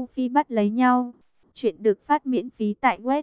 Vu Phi bắt lấy nhau. Chuyện được phát miễn phí tại web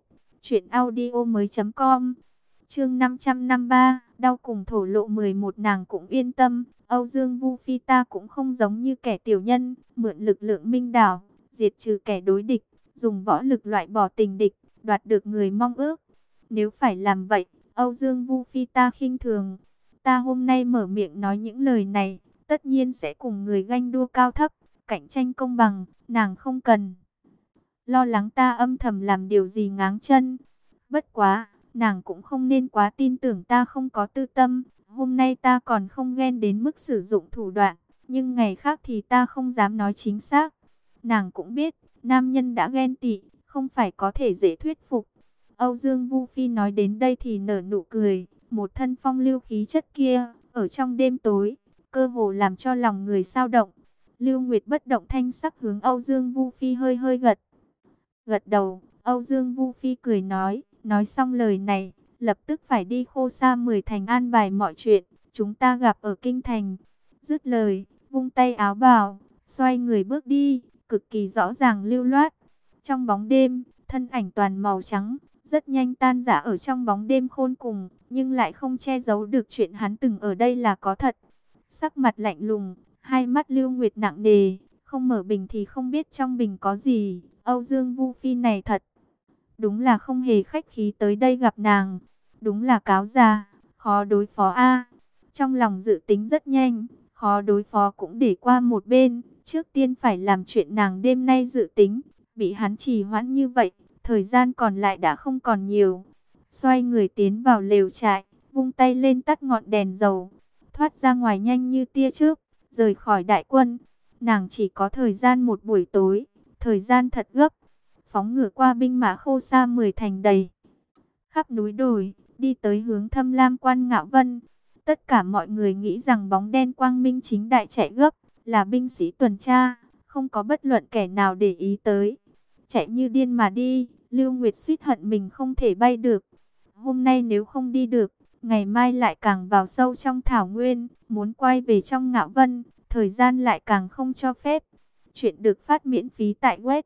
truyệnaudiomoi.com. Chương 553, đau cùng thổ lộ 11. Nàng cũng yên tâm, Âu Dương Vu Phi ta cũng không giống như kẻ tiểu nhân, mượn lực lượng minh đảo, diệt trừ kẻ đối địch, dùng võ lực loại bỏ tình địch, đoạt được người mong ước. Nếu phải làm vậy, Âu Dương Vu Phi ta khinh thường. Ta hôm nay mở miệng nói những lời này, tất nhiên sẽ cùng người ganh đua cao thấp, cạnh tranh công bằng, nàng không cần lo lắng ta âm thầm làm điều gì ngáng chân. Bất quá, nàng cũng không nên quá tin tưởng ta không có tư tâm. Hôm nay ta còn không ghen đến mức sử dụng thủ đoạn, nhưng ngày khác thì ta không dám nói chính xác. Nàng cũng biết, nam nhân đã ghen tị, không phải có thể dễ thuyết phục. Âu Dương Vu Phi nói đến đây thì nở nụ cười, một thân phong lưu khí chất kia, ở trong đêm tối, cơ hồ làm cho lòng người xao động. Lưu Nguyệt bất động thanh sắc hướng Âu Dương Vu Phi hơi hơi gật đầu. Âu Dương Vu Phi cười nói xong lời này, lập tức phải đi Khô Sa 10 thành an bài mọi chuyện, chúng ta gặp ở kinh thành. Dứt lời, vung tay áo bào, xoay người bước đi, cực kỳ rõ ràng lưu loát. Trong bóng đêm, thân ảnh toàn màu trắng, rất nhanh tan rã ở trong bóng đêm khôn cùng, nhưng lại không che giấu được chuyện hắn từng ở đây là có thật. Sắc mặt lạnh lùng, hai mắt Lưu Nguyệt nặng nề, không mở bình thì không biết trong bình có gì. Âu Dương Vu Phi này thật đúng là không hề khách khí tới đây gặp nàng, đúng là cáo già, khó đối phó a. Trong lòng dự tính rất nhanh, khó đối phó cũng để qua một bên, trước tiên phải làm chuyện nàng đêm nay dự tính, bị hắn trì hoãn như vậy, thời gian còn lại đã không còn nhiều. Xoay người tiến vào lều trại, vung tay lên tắt ngọn đèn dầu, thoát ra ngoài nhanh như tia chớp, rời khỏi đại quân. Nàng chỉ có thời gian một buổi tối, thời gian thật gấp. Phóng ngựa qua binh mã Khô Sa 10 thành đầy khắp núi đồi, đi tới hướng Thâm Lam Quan Ngạo Vân. Tất cả mọi người nghĩ rằng bóng đen quang minh chính đại chạy gấp, là binh sĩ tuần tra, không có bất luận kẻ nào để ý tới. Chạy như điên mà đi, Lưu Nguyệt suýt hận mình không thể bay được. Hôm nay nếu không đi được, ngày mai lại càng vào sâu trong thảo nguyên, muốn quay về trong Ngạo Vân, thời gian lại càng không cho phép. Chuyện được phát miễn phí tại web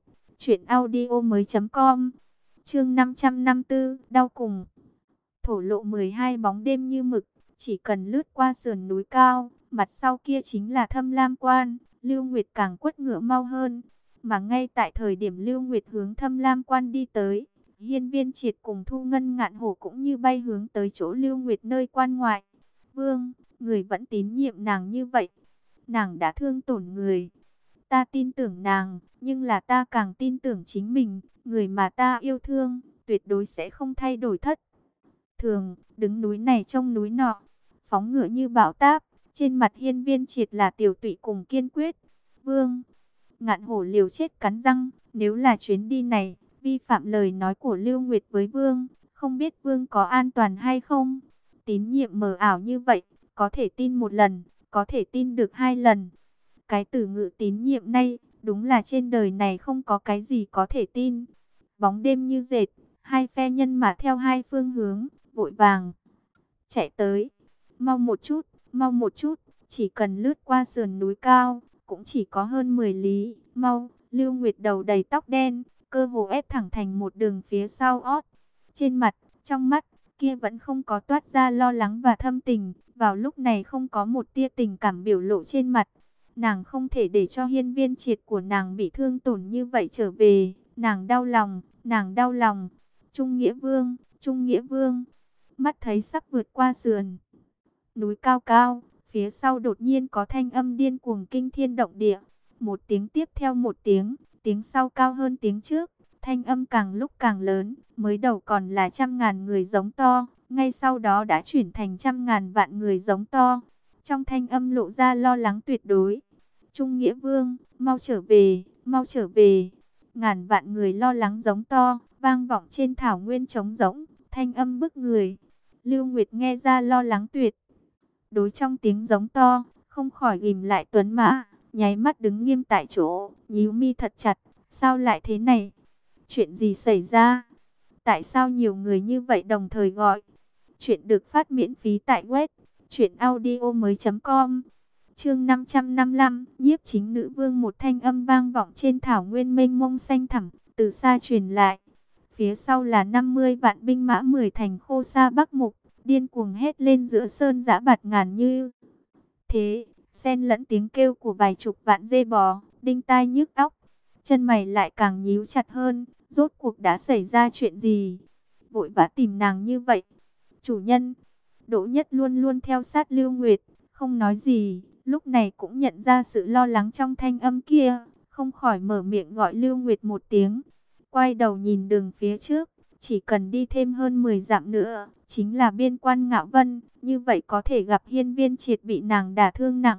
truyệnaudiomoi.com. Chương 554, đau cùng thổ lộ 12. Bóng đêm như mực, chỉ cần lướt qua sườn núi cao, mặt sau kia chính là Thâm Lam Quan. Lưu Nguyệt càng quất ngựa mau hơn, mà ngay tại thời điểm Lưu Nguyệt hướng Thâm Lam Quan đi tới, Hiên Viên Triệt cùng Thu Ngân Ngạn Hổ cũng như bay hướng tới chỗ Lưu Nguyệt nơi quan ngoại. Vương, người vẫn tín nhiệm nàng như vậy, nàng đã thương tổn người. Ta tin tưởng nàng, nhưng là ta càng tin tưởng chính mình, người mà ta yêu thương, tuyệt đối sẽ không thay đổi thất thường, đứng núi này trông núi nọ, phóng ngựa như bão táp, trên mặt Hiên Viên Triệt là tiểu tụy cùng kiên quyết. Vương, Ngạn Hổ liều chết cắn răng, nếu là chuyến đi này, vi phạm lời nói của Lưu Nguyệt với Vương, không biết Vương có an toàn hay không? Tín nhiệm mờ ảo như vậy, có thể tin một lần, có thể tin được 2 lần. Cái từ ngữ tín nhiệm này, đúng là trên đời này không có cái gì có thể tin. Bóng đêm như dệt, hai phe nhân mã theo hai phương hướng, vội vàng chạy tới. Mau một chút, chỉ cần lướt qua sườn núi cao, cũng chỉ có hơn 10 lý. Mau, Lưu Nguyệt đầu đầy tóc đen, cơ hồ ép thẳng thành một đường phía sau ót. Trên mặt, trong mắt, kia vẫn không có toát ra lo lắng và thâm tình. Vào lúc này không có một tia tình cảm biểu lộ trên mặt. Nàng không thể để cho Hiên Viên Triệt của nàng bị thương tổn như vậy trở về. Nàng đau lòng. Trung Nghĩa Vương. Mắt thấy sắp vượt qua sườn núi cao cao, phía sau đột nhiên có thanh âm điên cuồng kinh thiên động địa. Một tiếng tiếp theo một tiếng, tiếng sau cao hơn tiếng trước. Thanh âm càng lúc càng lớn, mới đầu còn là 100.000 người giống to, ngay sau đó đã chuyển thành 100.000 vạn người giống to. Trong thanh âm lộ ra lo lắng tuyệt đối. Trung Nghĩa Vương, mau trở về. Ngàn vạn người lo lắng giống to, vang vọng trên thảo nguyên trống rỗng, thanh âm bức người. Lưu Nguyệt nghe ra lo lắng tuyệt đối trong tiếng giống to, không khỏi ghim lại tuấn mã, nháy mắt đứng nghiêm tại chỗ, nhíu mi thật chặt. Sao lại thế này? Chuyện gì xảy ra? Tại sao nhiều người như vậy đồng thời gọi? Chuyện được phát miễn phí tại web truyệnaudiomoi.com. Chương 555, nhiếp chính nữ vương. Một thanh âm vang vọng trên thảo nguyên mênh mông xanh thẳm, từ xa truyền lại. Phía sau là 50 vạn binh mã 10 thành Khô Sa Bắc Mục, điên cuồng hét lên giữa sơn dã bạt ngàn như thế, xen lẫn tiếng kêu của vài chục vạn dê bò, đinh tai nhức óc. Chân mày lại càng nhíu chặt hơn, rốt cuộc đã xảy ra chuyện gì? Vội vã tìm nàng như vậy. Chủ nhân, Đỗ Nhất luôn luôn theo sát Lưu Nguyệt, không nói gì, lúc này cũng nhận ra sự lo lắng trong thanh âm kia, không khỏi mở miệng gọi Lưu Nguyệt một tiếng. Quay đầu nhìn đường phía trước, chỉ cần đi thêm hơn 10 dặm nữa, chính là biên quan Ngạo Vân, như vậy có thể gặp Hiên Viên Triệt bị nàng đả thương nặng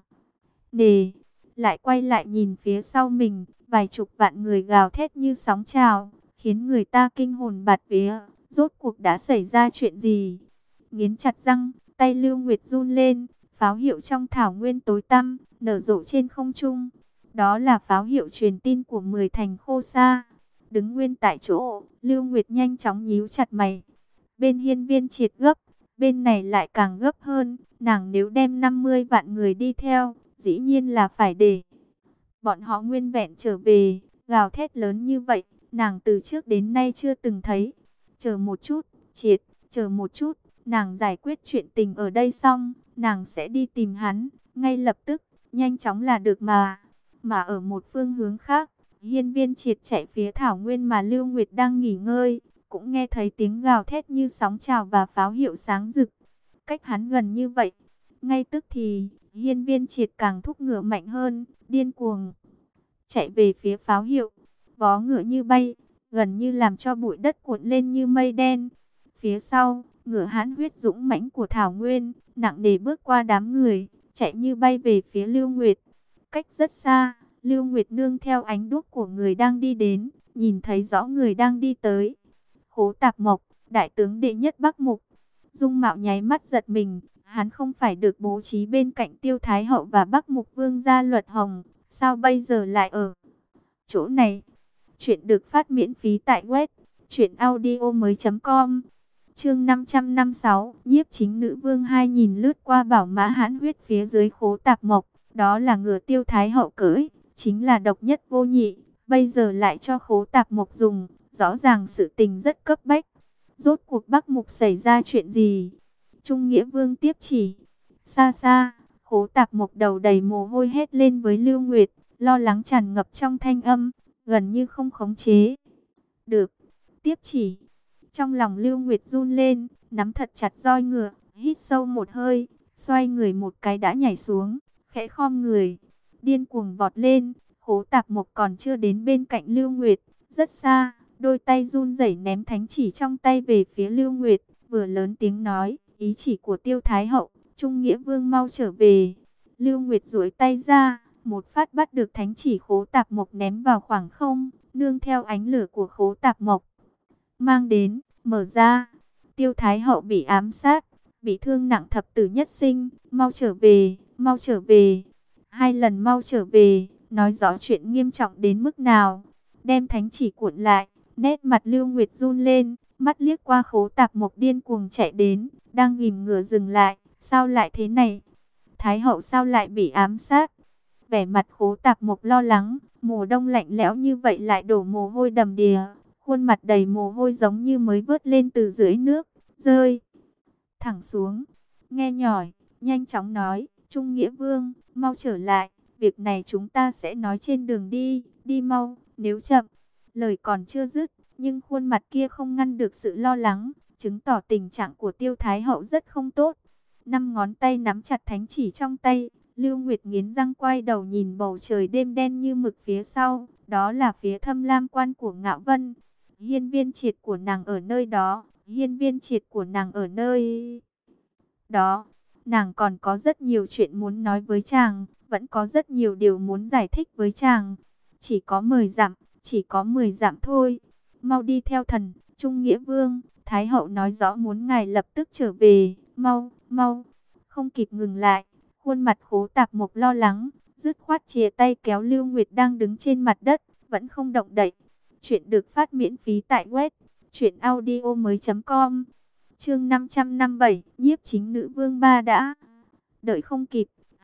nề. Lại quay lại nhìn phía sau mình, vài chục vạn người gào thét như sóng trào, khiến người ta kinh hồn bạt vía. Rốt cuộc đã xảy ra chuyện gì? Nghiến chặt răng, tay Lưu Nguyệt run lên, pháo hiệu trong thảo nguyên tối tăm, nở rộ trên không trung. Đó là pháo hiệu truyền tin của 10 thành Khô Sa. Đứng nguyên tại chỗ, Lưu Nguyệt nhanh chóng nhíu chặt mày. Bên Hiên Viên Triệt gấp, bên này lại càng gấp hơn. Nàng nếu đem 50 vạn người đi theo, dĩ nhiên là phải để bọn họ nguyên vẹn trở về. Gào thét lớn như vậy, nàng từ trước đến nay chưa từng thấy. Chờ một chút, Triệt, chờ một chút. Nàng giải quyết chuyện tình ở đây xong, nàng sẽ đi tìm hắn, ngay lập tức, nhanh chóng là được mà. Mà ở một phương hướng khác, Hiên Viên Triệt chạy phía thảo nguyên mà Lưu Nguyệt đang nghỉ ngơi, cũng nghe thấy tiếng gào thét như sóng trào và pháo hiệu sáng rực. Cách hắn gần như vậy, ngay tức thì, Hiên Viên Triệt càng thúc ngựa mạnh hơn, điên cuồng chạy về phía pháo hiệu, vó ngựa như bay, gần như làm cho bụi đất cuộn lên như mây đen. Phía sau, ngựa hãn huyết dũng mãnh của thảo nguyên, nặng nề bước qua đám người, chạy như bay về phía Lưu Nguyệt. Cách rất xa, Lưu Nguyệt nương theo ánh đuốc của người đang đi đến, nhìn thấy rõ người đang đi tới. Khố Tạp Mộc, đại tướng đệ nhất Bắc Mục. Dung mạo nháy mắt giật mình, hắn không phải được bố trí bên cạnh Tiêu Thái Hậu và Bắc Mục Vương gia Luật Hồng, sao bây giờ lại ở chỗ này? Chuyện được phát miễn phí tại web truyệnaudiomoi.com. Chương 556, nhiếp chính nữ vương. Hai nhìn lướt qua bảo mã hãn huyết phía dưới Khố Tạp Mộc, đó là ngựa Tiêu Thái Hậu cưỡi, chính là độc nhất vô nhị, bây giờ lại cho Khố Tạp Mộc dùng, rõ ràng sự tình rất cấp bách. Rốt cuộc Bắc Mục xảy ra chuyện gì? Trung Nghĩa Vương tiếp chỉ. Xa xa, Khố Tạp Mộc đầu đầy mồ hôi hét lên với Lưu Nguyệt, lo lắng tràn ngập trong thanh âm, gần như không khống chế được. Tiếp chỉ. Trong lòng Lưu Nguyệt run lên, nắm thật chặt roi ngựa, hít sâu một hơi, xoay người một cái đã nhảy xuống, khẽ khom người, điên cuồng vọt lên. Khố Tạp Mộc còn chưa đến bên cạnh Lưu Nguyệt, rất xa, đôi tay run rẩy ném thánh chỉ trong tay về phía Lưu Nguyệt, vừa lớn tiếng nói, ý chỉ của Tiêu Thái Hậu, Trung Nghĩa Vương mau trở về. Lưu Nguyệt duỗi tay ra, một phát bắt được thánh chỉ Khố Tạp Mộc ném vào khoảng không, nương theo ánh lửa của Khố Tạp Mộc mang đến, mở ra. Tiêu Thái Hậu bị ám sát, bị thương nặng thập tử nhất sinh, mau trở về, mau trở về. Hai lần mau trở về, nói rõ chuyện nghiêm trọng đến mức nào. Đem thánh chỉ cuộn lại, nét mặt Lưu Nguyệt run lên, mắt liếc qua Khố Tạp Mộc điên cuồng chạy đến, đang ghim ngựa dừng lại, sao lại thế này? Thái Hậu sao lại bị ám sát? Vẻ mặt Khố Tạp Mộc lo lắng, mùa đông lạnh lẽo như vậy lại đổ mồ hôi đầm đìa, khuôn mặt đầy mồ hôi giống như mới vớt lên từ dưới nước, rơi thẳng xuống. Nghe nhỏi, nhanh chóng nói, Trung Nghĩa Vương, mau trở lại, việc này chúng ta sẽ nói trên đường đi, đi mau, nếu chậm. Lời còn chưa dứt, nhưng khuôn mặt kia không ngăn được sự lo lắng, chứng tỏ tình trạng của Tiêu Thái Hậu rất không tốt. Năm ngón tay nắm chặt thánh chỉ trong tay, Lưu Nguyệt nghiến răng quay đầu nhìn bầu trời đêm đen như mực phía sau, đó là phía Thâm Lam Quan của Ngạo Vân. Hiên Viên Triệt của nàng ở nơi đó, Hiên Viên Triệt của nàng ở nơi đó. Nàng còn có rất nhiều chuyện muốn nói với chàng, vẫn có rất nhiều điều muốn giải thích với chàng. Chỉ có 10 dặm, chỉ có 10 dặm thôi. Mau đi theo thần, Trung Nghĩa Vương, Thái Hậu nói rõ muốn ngài lập tức trở về, mau, mau. Không kịp ngừng lại, khuôn mặt Khố Tạp Mộc lo lắng, dứt khoát chìa tay kéo Lưu Nguyệt đang đứng trên mặt đất, vẫn không động đậy. Chuyện được phát miễn phí tại web truyệnaudiomoi.com. Chương 557, nhiếp chính nữ vương ba đã đợi không kịp.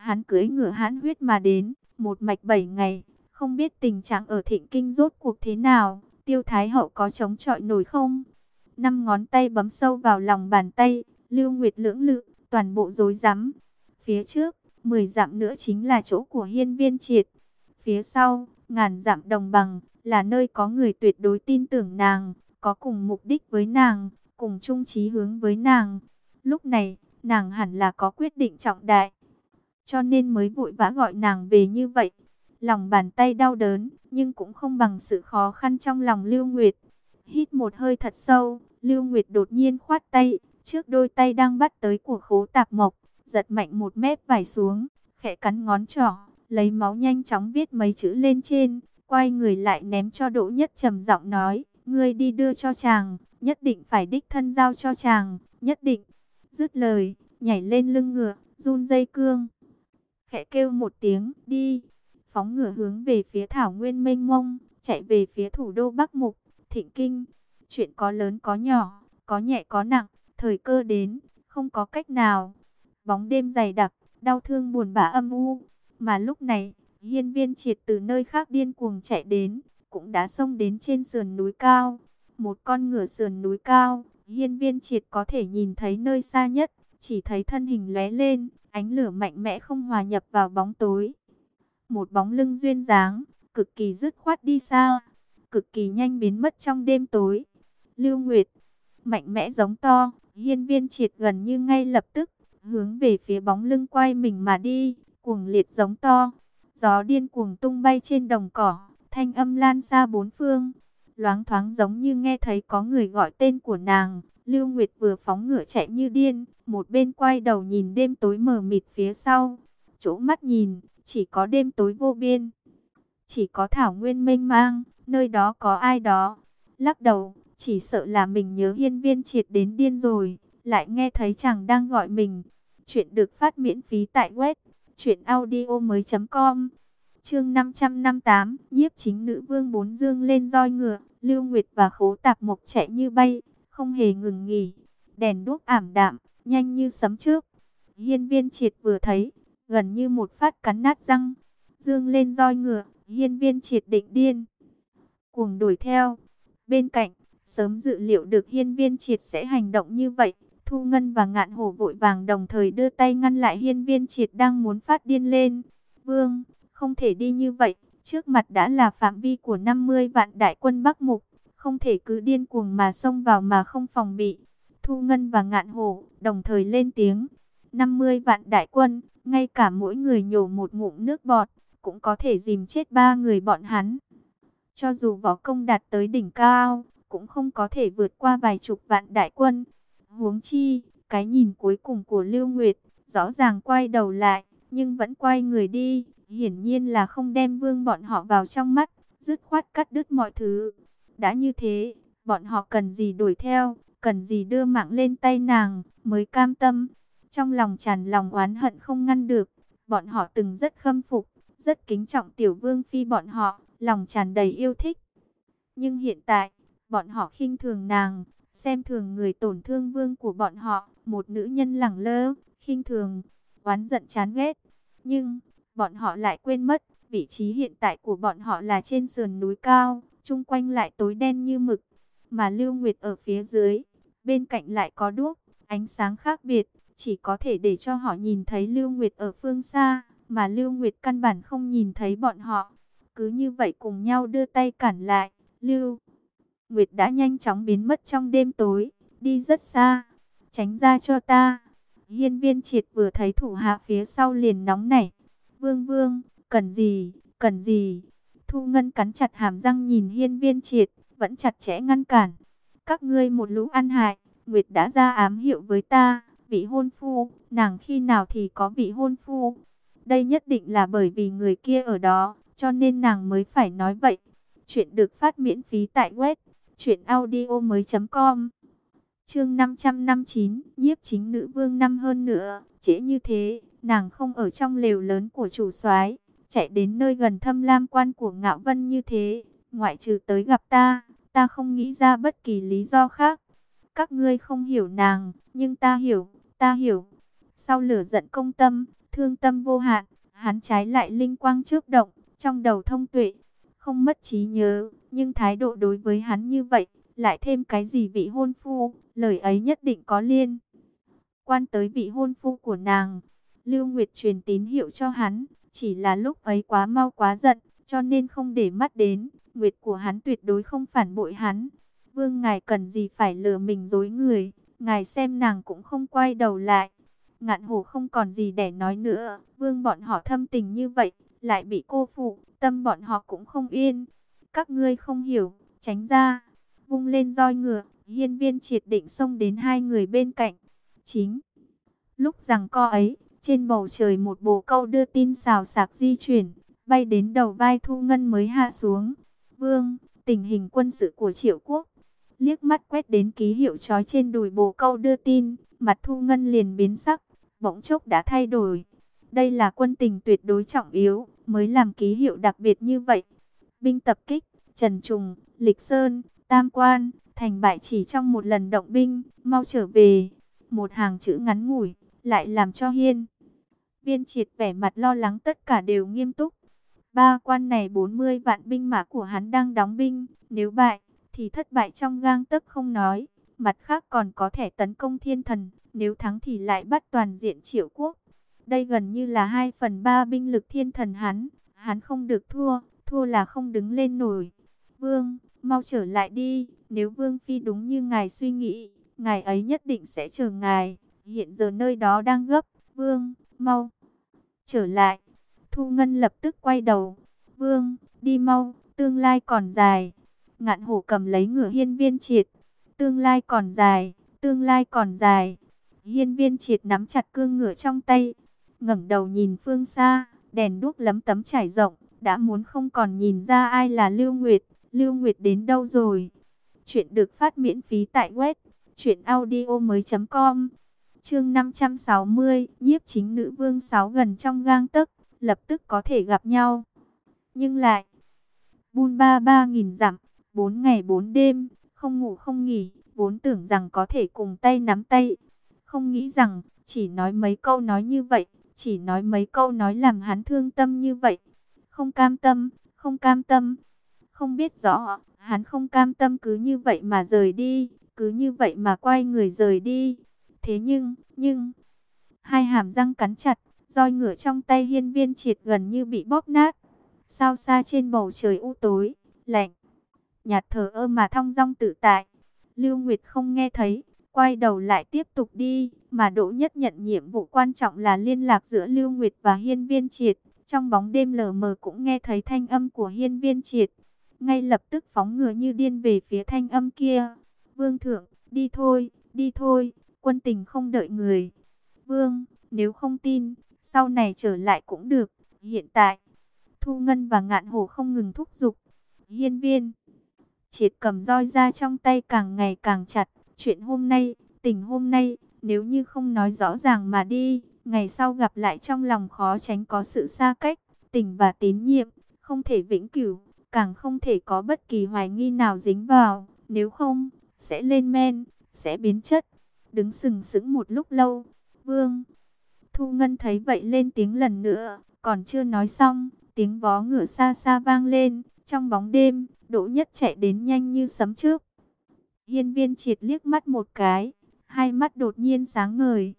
Hắn cưỡi ngựa hãn huyết mà đến, một mạch 7 ngày, không biết tình trạng ở Thịnh Kinh rốt cuộc thế nào, Tiêu Thái Hậu có chống chọi nổi không? 5 ngón tay bấm sâu vào lòng bàn tay, Lưu Nguyệt lưỡng lự, toàn bộ rối rắm. Phía trước, 10 dặm nữa chính là chỗ của Hiên Viên Triệt. Phía sau, ngàn dặm đồng bằng, là nơi có người tuyệt đối tin tưởng nàng, có cùng mục đích với nàng, cùng chung chí hướng với nàng. Lúc này, nàng hẳn là có quyết định trọng đại, cho nên mới vội vã gọi nàng về như vậy. Lòng bàn tay đau đớn, nhưng cũng không bằng sự khó khăn trong lòng Lưu Nguyệt. Hít một hơi thật sâu, Lưu Nguyệt đột nhiên khoát tay, trước đôi tay đang bắt tới của Khố Tạp Mộc, giật mạnh một mép vải xuống, khẽ cắn ngón trỏ, lấy máu nhanh chóng viết mấy chữ lên trên, quay người lại ném cho Đỗ Nhất, trầm giọng nói: "Ngươi đi đưa cho chàng, nhất định phải đích thân giao cho chàng, nhất định." Dứt lời, nhảy lên lưng ngựa, run dây cương, khẽ kêu một tiếng, "Đi!" Phóng ngựa hướng về phía thảo nguyên mênh mông, chạy về phía thủ đô Bắc Mục, Thịnh Kinh. Chuyện có lớn có nhỏ, có nhẹ có nặng, thời cơ đến, không có cách nào. Bóng đêm dày đặc, đau thương buồn bã âm u. Mà lúc này, Hiên Viên Triệt từ nơi khác điên cuồng chạy đến, cũng đã xông đến trên sườn núi cao. Một con ngựa sườn núi cao, Hiên Viên Triệt có thể nhìn thấy nơi xa nhất, chỉ thấy thân hình lóe lên, ánh lửa mạnh mẽ không hòa nhập vào bóng tối. Một bóng lưng duyên dáng, cực kỳ dứt khoát đi xa, cực kỳ nhanh biến mất trong đêm tối. Lưu Nguyệt mạnh mẽ giống to, Hiên Viên Triệt gần như ngay lập tức hướng về phía bóng lưng quay mình mà đi, cuồng liệt giống to. Gió điên cuồng tung bay trên đồng cỏ, thanh âm lan xa bốn phương. Loáng thoáng giống như nghe thấy có người gọi tên của nàng. Lưu Nguyệt vừa phóng ngựa chạy như điên, một bên quay đầu nhìn đêm tối mờ mịt phía sau. Chỗ mắt nhìn, chỉ có đêm tối vô biên, chỉ có thảo nguyên mênh mang, nơi đó có ai đó. Lắc đầu, chỉ sợ là mình nhớ Hiên Viên Triệt đến điên rồi, lại nghe thấy chàng đang gọi mình. Chuyện được phát miễn phí tại web truyệnaudiomoi.com. Chương 558, Nhiếp Chính Nữ Vương bốn dương lên roi ngựa, Lưu Nguyệt và Khố Tạp Mộc chạy như bay, không hề ngừng nghỉ. Đèn đuốc ảm đạm, nhanh như sấm chớp. Hiên Viên Triệt vừa thấy, gần như một phát cắn nát răng. Dương lên roi ngựa, Hiên Viên Triệt định điên cuồng đuổi theo. Bên cạnh, sớm dự liệu được Hiên Viên Triệt sẽ hành động như vậy, Thu Ngân và Ngạn Hổ vội vàng đồng thời đưa tay ngăn lại Hiên Viên Triệt đang muốn phát điên lên. "Vương, không thể đi như vậy, trước mặt đã là phạm vi của 50 vạn đại quân Bắc Mục, không thể cứ điên cuồng mà xông vào mà không phòng bị." Thu Ngân và Ngạn Hổ đồng thời lên tiếng. 50 vạn đại quân, ngay cả mỗi người nhổ một ngụm nước bọt, cũng có thể dìm chết 3 người bọn hắn. Cho dù võ công đạt tới đỉnh cao, cũng không có thể vượt qua vài chục vạn đại quân. Huống chi, cái nhìn cuối cùng của Lưu Nguyệt, rõ ràng quay đầu lại, nhưng vẫn quay người đi, hiển nhiên là không đem Vương bọn họ vào trong mắt, dứt khoát cắt đứt mọi thứ. Đã như thế, bọn họ cần gì đuổi theo, cần gì đưa mạng lên tay nàng, mới cam tâm. Trong lòng tràn lòng oán hận không ngăn được, bọn họ từng rất khâm phục, rất kính trọng tiểu vương phi bọn họ, lòng tràn đầy yêu thích. Nhưng hiện tại, bọn họ khinh thường nàng, xem thường người tổn thương vương của bọn họ, một nữ nhân lẳng lơ, khinh thường, oán giận chán ghét. Nhưng, bọn họ lại quên mất, vị trí hiện tại của bọn họ là trên sườn núi cao, chung quanh lại tối đen như mực, mà Lưu Nguyệt ở phía dưới, bên cạnh lại có đuốc, ánh sáng khác biệt, chỉ có thể để cho họ nhìn thấy Lưu Nguyệt ở phương xa, mà Lưu Nguyệt căn bản không nhìn thấy bọn họ. Cứ như vậy cùng nhau đưa tay cản lại, Lưu Nguyệt đã nhanh chóng biến mất trong đêm tối, đi rất xa. "Tránh ra cho ta." Hiên Viên Triệt vừa thấy thủ hạ phía sau liền nóng nảy. "Vương Vương, cần gì, cần gì?" Thu Ngân cắn chặt hàm răng nhìn Hiên Viên Triệt, vẫn chặt chẽ ngăn cản. "Các ngươi một lũ ăn hại, Nguyệt đã ra ám hiệu với ta, vị hôn phu, nàng khi nào thì có vị hôn phu. Đây nhất định là bởi vì người kia ở đó, cho nên nàng mới phải nói vậy." Chuyện được phát miễn phí tại web truyệnaudiomoi.com. Chương 559, Nhiếp Chính Nữ Vương năm hơn nữa, trễ như thế, nàng không ở trong lều lớn của chủ soái, chạy đến nơi gần Thâm Lam Quan của Ngạo Vân như thế, ngoại trừ tới gặp ta không nghĩ ra bất kỳ lý do khác. Các ngươi không hiểu nàng, nhưng ta hiểu, ta hiểu. Sau lửa giận công tâm, thương tâm vô hạn, hắn trái lại linh quang chớp động, trong đầu thông tuệ, không mất trí nhớ, nhưng thái độ đối với hắn như vậy, lại thêm cái gì vị hôn phu, lời ấy nhất định có liên quan tới vị hôn phu của nàng. Lưu Nguyệt truyền tín hiệu cho hắn, chỉ là lúc ấy quá mau quá giận, cho nên không để mắt đến. Nguyệt của hắn tuyệt đối không phản bội hắn. Vương ngài cần gì phải lừa mình dối người, ngài xem nàng cũng không quay đầu lại. Ngạn Hổ không còn gì để nói nữa, vương bọn họ thâm tình như vậy, lại bị cô phụ, tâm bọn họ cũng không yên. Các ngươi không hiểu, tránh ra. Vung lên roi ngựa, Hiên Viên Triệt định xông đến hai người bên cạnh. Chính lúc giằng co ấy, trên bầu trời một bồ câu đưa tin xào xạc di chuyển, bay đến đầu vai Thu Ngân mới hạ xuống. Vương, tình hình quân sự của Triệu Quốc. Liếc mắt quét đến ký hiệu trói trên đùi bồ câu đưa tin, mặt Thu Ngân liền biến sắc, bỗng chốc đã thay đổi. Đây là quân tình tuyệt đối trọng yếu, mới làm ký hiệu đặc biệt như vậy. Binh tập kích, Trần Trùng, Lịch Sơn, Tam Quan, thành bại chỉ trong một lần động binh, mau trở về. Một hàng chữ ngắn ngủi, lại làm cho Hiên Viên Triệt vẻ mặt lo lắng, tất cả đều nghiêm túc. Ba quan này 40 vạn binh mã của hắn đang đóng binh, nếu bại, thì thất bại trong gang tấc không nói. Mặt khác còn có thể tấn công Thiên Thần, nếu thắng thì lại bắt toàn diện Triệu Quốc. Đây gần như là 2/3 binh lực Thiên Thần hắn không được thua, thua là không đứng lên nổi. Vương, mau trở lại đi, nếu Vương Phi đúng như ngài suy nghĩ, ngài ấy nhất định sẽ chờ ngài. Hiện giờ nơi đó đang gấp, Vương, mau trở lại. Thu Ngân lập tức quay đầu. Vương, đi mau, tương lai còn dài. Ngạn Hổ cầm lấy ngựa Hiên Viên Triệt. Tương lai còn dài, tương lai còn dài. Hiên Viên Triệt nắm chặt cương ngựa trong tay, ngẩng đầu nhìn phương xa, đèn đuốc lấm tấm trải rộng, đã muốn không còn nhìn ra ai là Lưu Nguyệt. Lưu Nguyệt đến đâu rồi? Chuyện được phát miễn phí tại web truyệnaudiomoi.com. Chương 560, nhiếp chính nữ vương 6 gần trong gang tấc, lập tức có thể gặp nhau. Nhưng lại bun ba 3.000 dặm, 4 ngày 4 đêm, không ngủ không nghỉ, vốn tưởng rằng có thể cùng tay nắm tay. Không nghĩ rằng, chỉ nói mấy câu nói như vậy, chỉ nói mấy câu nói làm hắn thương tâm như vậy. Không cam tâm, không cam tâm. Không biết rõ, hắn không cam tâm cứ như vậy mà rời đi, cứ như vậy mà quay người rời đi. Thế nhưng, hai hàm răng cắn chặt, roi ngựa trong tay Hiên Viên Triệt gần như bị bóp nát. Sao xa trên bầu trời u tối, lạnh, nhạt thờ ơ mà thong dong tự tại. Lưu Nguyệt không nghe thấy, quay đầu lại tiếp tục đi, mà Đỗ Nhất nhận nhiệm vụ quan trọng là liên lạc giữa Lưu Nguyệt và Hiên Viên Triệt. Trong bóng đêm lờ mờ cũng nghe thấy thanh âm của Hiên Viên Triệt, ngay lập tức phóng ngựa như điên về phía thanh âm kia. Vương thượng, đi thôi, đi thôi, quân tình không đợi người. Vương, nếu không tin, sau này trở lại cũng được, hiện tại. Thu Ngân và Ngạn Hổ không ngừng thúc giục. Hiên Viên Triệt cầm roi ra trong tay càng ngày càng chặt. Chuyện hôm nay, tình hôm nay, nếu như không nói rõ ràng mà đi, ngày sau gặp lại trong lòng khó tránh có sự xa cách. Tình và tín nhiệm, không thể vĩnh cửu, càng không thể có bất kỳ hoài nghi nào dính vào. Nếu không, sẽ lên men, sẽ biến chất. Đứng sừng sững một lúc lâu. Vương Thu Ngân thấy vậy lên tiếng lần nữa, còn chưa nói xong, tiếng vó ngựa xa xa vang lên. Trong bóng đêm, Đỗ Nhất chạy đến nhanh như sấm trước. Hiên Viên Triệt liếc mắt một cái, hai mắt đột nhiên sáng ngời.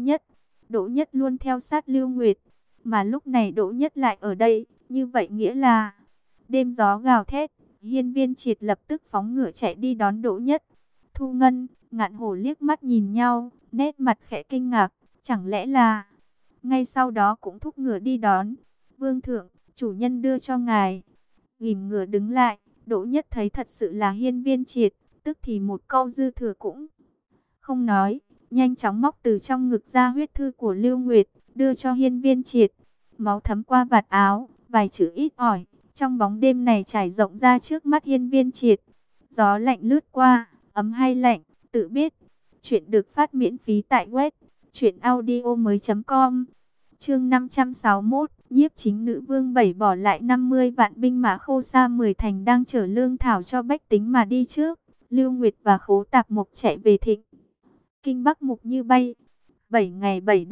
Đỗ Nhất luôn theo sát Lưu Nguyệt, mà lúc này Đỗ Nhất lại ở đây, như vậy nghĩa là đêm gió gào thét. Hiên Viên Triệt lập tức phóng ngựa chạy đi đón Đỗ Nhất. Thu Ngân, Ngạn Hổ liếc mắt nhìn nhau, nét mặt khẽ kinh ngạc, chẳng lẽ là... Ngay sau đó cũng thúc ngựa đi đón. Vương thượng, chủ nhân đưa cho ngài. Ghim ngựa đứng lại, Đỗ Nhất thấy thật sự là Hiên Viên Triệt, tức thì một câu dư thừa cũng không nói, nhanh chóng móc từ trong ngực ra huyết thư của Lưu Nguyệt, đưa cho Hiên Viên Triệt. Máu thấm qua vạt áo, vài chữ ít ỏi, trong bóng đêm này trải rộng ra trước mắt Hiên Viên Triệt. Gió lạnh lướt qua, ấm hay lạnh, tự biết. Chuyện được phát miễn phí tại web truyệnaudiomoi.com. Chương 561, nhiếp chính nữ vương 7 bỏ lại 50 vạn binh mã Khô Sa 10 thành đang chở lương thảo cho bách tính mà đi trước. Lưu Nguyệt và Khố Tạp Mộc chạy về Thịnh Kinh Bắc Mục như bay. 7 ngày 7 đêm,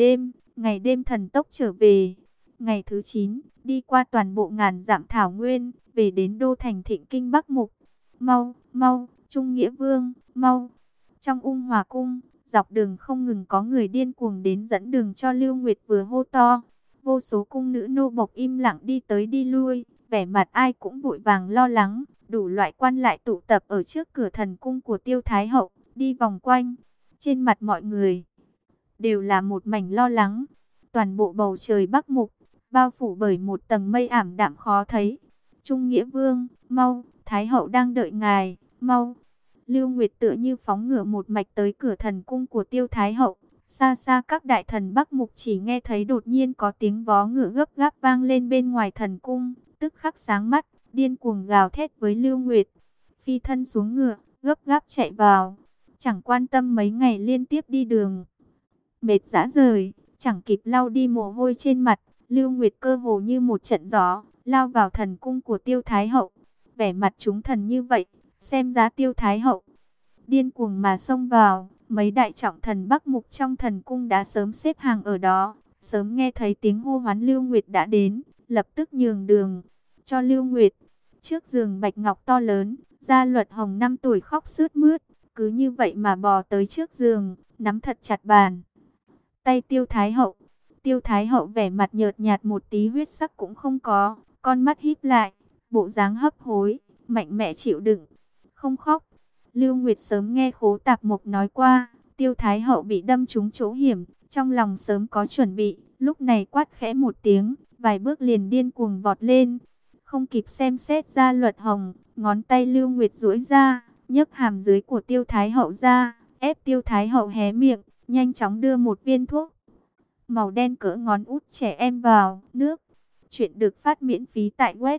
ngày đêm thần tốc trở về. Ngày thứ 9, đi qua toàn bộ ngàn dặm thảo nguyên, về đến đô thành Thịnh Kinh Bắc Mục. Mau, mau, Trung Nghĩa Vương, mau. Trong Ung Hòa cung, dọc đường không ngừng có người điên cuồng đến dẫn đường cho Lưu Nguyệt, vừa hô to. Vô số cung nữ nô bộc im lặng đi tới đi lui, vẻ mặt ai cũng vội vàng lo lắng. Đủ loại quan lại tụ tập ở trước cửa thần cung của Tiêu Thái Hậu, đi vòng quanh. Trên mặt mọi người đều là một mảnh lo lắng. Toàn bộ bầu trời Bắc Mục bao phủ bởi một tầng mây ảm đạm khó thấy. Trung Nghĩa Vương, mau, Thái Hậu đang đợi ngài, mau. Lưu Nguyệt tựa như phóng ngựa một mạch tới cửa thần cung của Tiêu Thái Hậu. Xa xa các đại thần Bắc Mục chỉ nghe thấy đột nhiên có tiếng vó ngựa gấp gáp vang lên bên ngoài thần cung, tức khắc sáng mắt, điên cuồng gào thét với Lưu Nguyệt. Phi thân xuống ngựa, gấp gáp chạy vào, chẳng quan tâm mấy ngày liên tiếp đi đường mệt rã rời, chẳng kịp lau đi mồ hôi trên mặt. Lưu Nguyệt cơ hồ như một trận gió, lao vào thần cung của Tiêu Thái Hậu. Vẻ mặt chúng thần như vậy, xem giá Tiêu Thái Hậu điên cuồng mà xông vào. Mấy đại trọng thần Bắc Mục trong thần cung đã sớm xếp hàng ở đó, sớm nghe thấy tiếng hô hoán Lưu Nguyệt đã đến, lập tức nhường đường cho Lưu Nguyệt. Trước giường bạch ngọc to lớn, Gia Luật Hồng 5 tuổi khóc sướt mướt, cứ như vậy mà bò tới trước giường, nắm thật chặt bàn tay Tiêu Thái Hậu. Tiêu Thái Hậu vẻ mặt nhợt nhạt, một tí huyết sắc cũng không có, con mắt híp lại, bộ dáng hấp hối, mạnh mẽ chịu đựng, không khóc. Lưu Nguyệt sớm nghe Khố Tạp Mộc nói qua, Tiêu Thái Hậu bị đâm trúng chỗ hiểm, trong lòng sớm có chuẩn bị, lúc này quát khẽ một tiếng, vài bước liền điên cuồng vọt lên. Không kịp xem xét Gia Luật Hồng, ngón tay Lưu Nguyệt duỗi ra, nhấc hàm dưới của Tiêu Thái Hậu ra, ép Tiêu Thái Hậu hé miệng, nhanh chóng đưa một viên thuốc màu đen cỡ ngón út trẻ em vào nước. Chuyện được phát miễn phí tại web